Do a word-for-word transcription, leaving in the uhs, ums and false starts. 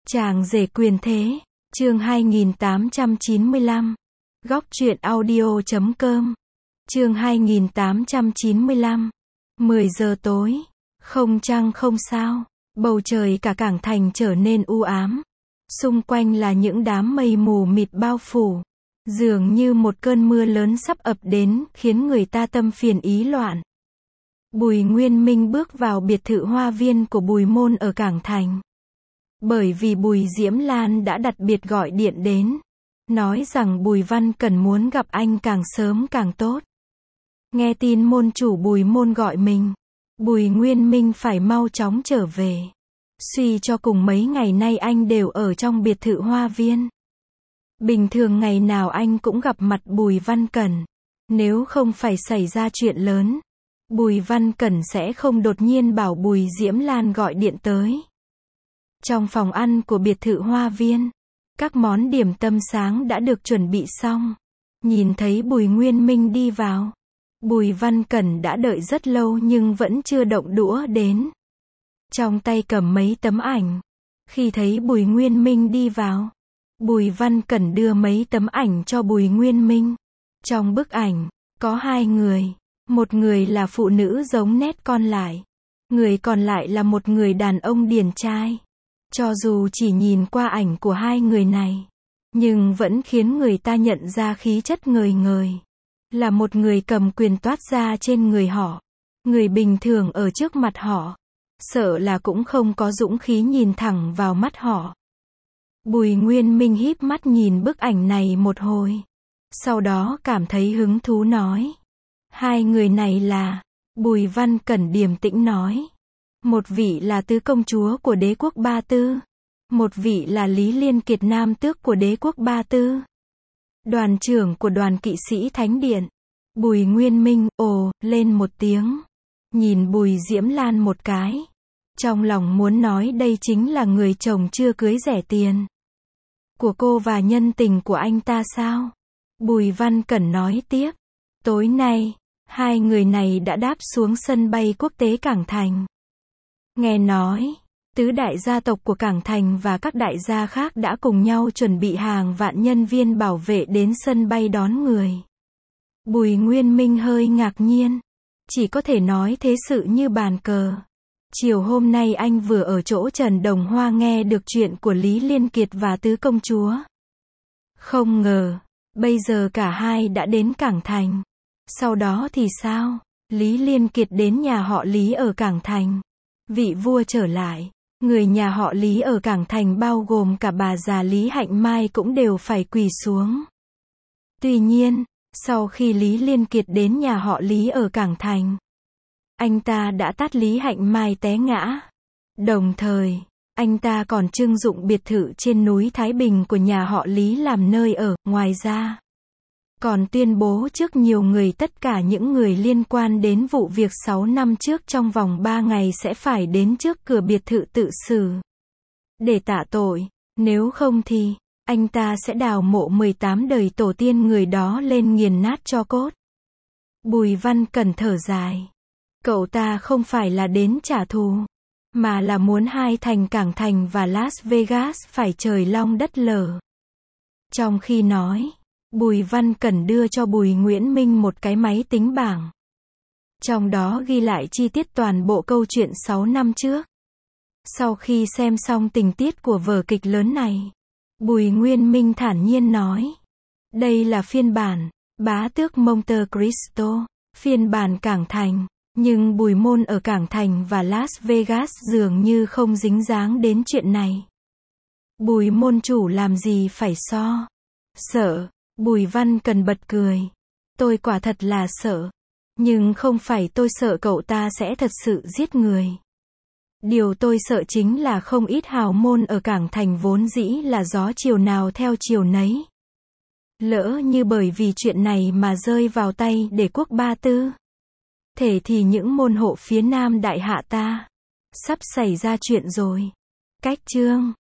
Chàng rể quyền thế, chương hai nghìn tám trăm chín mươi lăm. Góc truyện audio chấm com. Chương hai nghìn tám trăm chín mươi lăm. mười giờ tối, không trăng không sao, bầu trời cả cảng thành trở nên u ám. Xung quanh là những đám mây mù mịt bao phủ, dường như một cơn mưa lớn sắp ập đến, khiến người ta tâm phiền ý loạn. Bùi Nguyên Minh bước vào biệt thự hoa viên của Bùi Môn ở cảng thành. Bởi vì Bùi Diễm Lan đã đặc biệt gọi điện đến, nói rằng Bùi Văn Cẩn muốn gặp anh càng sớm càng tốt. Nghe tin môn chủ Bùi Môn gọi mình, Bùi Nguyên Minh phải mau chóng trở về. Suy cho cùng mấy ngày nay anh đều ở trong biệt thự hoa viên. Bình thường ngày nào anh cũng gặp mặt Bùi Văn Cẩn. Nếu không phải xảy ra chuyện lớn, Bùi Văn Cẩn sẽ không đột nhiên bảo Bùi Diễm Lan gọi điện tới. Trong phòng ăn của biệt thự hoa viên, các món điểm tâm sáng đã được chuẩn bị xong. Nhìn thấy Bùi Nguyên Minh đi vào, Bùi Văn Cẩn đã đợi rất lâu nhưng vẫn chưa động đũa đến. Trong tay cầm mấy tấm ảnh. Khi thấy Bùi Nguyên Minh đi vào, Bùi Văn Cẩn đưa mấy tấm ảnh cho Bùi Nguyên Minh. Trong bức ảnh, có hai người. Một người là phụ nữ giống nét con lại. Người còn lại là một người đàn ông điển trai. Cho dù chỉ nhìn qua ảnh của hai người này, nhưng vẫn khiến người ta nhận ra khí chất ngời ngời. Là một người cầm quyền toát ra trên người họ. Người bình thường ở trước mặt họ, sợ là cũng không có dũng khí nhìn thẳng vào mắt họ. Bùi Nguyên Minh híp mắt nhìn bức ảnh này một hồi. Sau đó cảm thấy hứng thú nói. Hai người này là... Bùi Văn Cẩn điềm tĩnh nói. Một vị là tứ công chúa của đế quốc Ba Tư. Một vị là Lý Liên Kiệt nam tước của đế quốc Ba Tư. Đoàn trưởng của đoàn kỵ sĩ Thánh Điện. Bùi Nguyên Minh, ồ, lên một tiếng. Nhìn Bùi Diễm Lan một cái. Trong lòng muốn nói đây chính là người chồng chưa cưới rẻ tiền của cô và nhân tình của anh ta sao? Bùi Văn Cẩn nói tiếp. Tối nay, hai người này đã đáp xuống sân bay quốc tế Cảng Thành. Nghe nói, tứ đại gia tộc của Cảng Thành và các đại gia khác đã cùng nhau chuẩn bị hàng vạn nhân viên bảo vệ đến sân bay đón người. Bùi Nguyên Minh hơi ngạc nhiên. Chỉ có thể nói thế sự như bàn cờ. Chiều hôm nay anh vừa ở chỗ Trần Đồng Hoa nghe được chuyện của Lý Liên Kiệt và tứ công chúa. Không ngờ, bây giờ cả hai đã đến Cảng Thành. Sau đó thì sao? Lý Liên Kiệt đến nhà họ Lý ở Cảng Thành. Vị vua trở lại. Người nhà họ Lý ở Cảng Thành bao gồm cả bà già Lý Hạnh Mai cũng đều phải quỳ xuống. Tuy nhiên, sau khi Lý Liên Kiệt đến nhà họ Lý ở Cảng Thành, anh ta đã tát Lý Hạnh Mai té ngã. Đồng thời, anh ta còn trưng dụng biệt thự trên núi Thái Bình của nhà họ Lý làm nơi ở. Ngoài ra, còn tuyên bố trước nhiều người tất cả những người liên quan đến vụ việc sáu năm trước trong vòng ba ngày sẽ phải đến trước cửa biệt thự tự xử để tạ tội. Nếu không thì, anh ta sẽ đào mộ mười tám đời tổ tiên người đó lên nghiền nát tro cốt. Bùi Văn Cẩn thở dài. Cậu ta không phải là đến trả thù, mà là muốn hai thành Cảng Thành và Las Vegas phải trời long đất lở. Trong khi nói, Bùi Văn Cẩn đưa cho Bùi Nguyễn Minh một cái máy tính bảng. Trong đó ghi lại chi tiết toàn bộ câu chuyện sáu năm trước. Sau khi xem xong tình tiết của vở kịch lớn này, Bùi Nguyên Minh thản nhiên nói. Đây là phiên bản, bá tước Monte Cristo, phiên bản Cảng Thành. Nhưng Bùi Môn ở Cảng Thành và Las Vegas dường như không dính dáng đến chuyện này. Bùi môn chủ làm gì phải so? Sợ. Bùi Văn Cẩn bật cười. Tôi quả thật là sợ. Nhưng không phải tôi sợ cậu ta sẽ thật sự giết người. Điều tôi sợ chính là không ít hào môn ở Cảng Thành vốn dĩ là gió chiều nào theo chiều nấy. Lỡ như bởi vì chuyện này mà rơi vào tay đế quốc Ba Tư. Thế thì những môn hộ phía Nam đại hạ ta sắp xảy ra chuyện rồi. Cách chương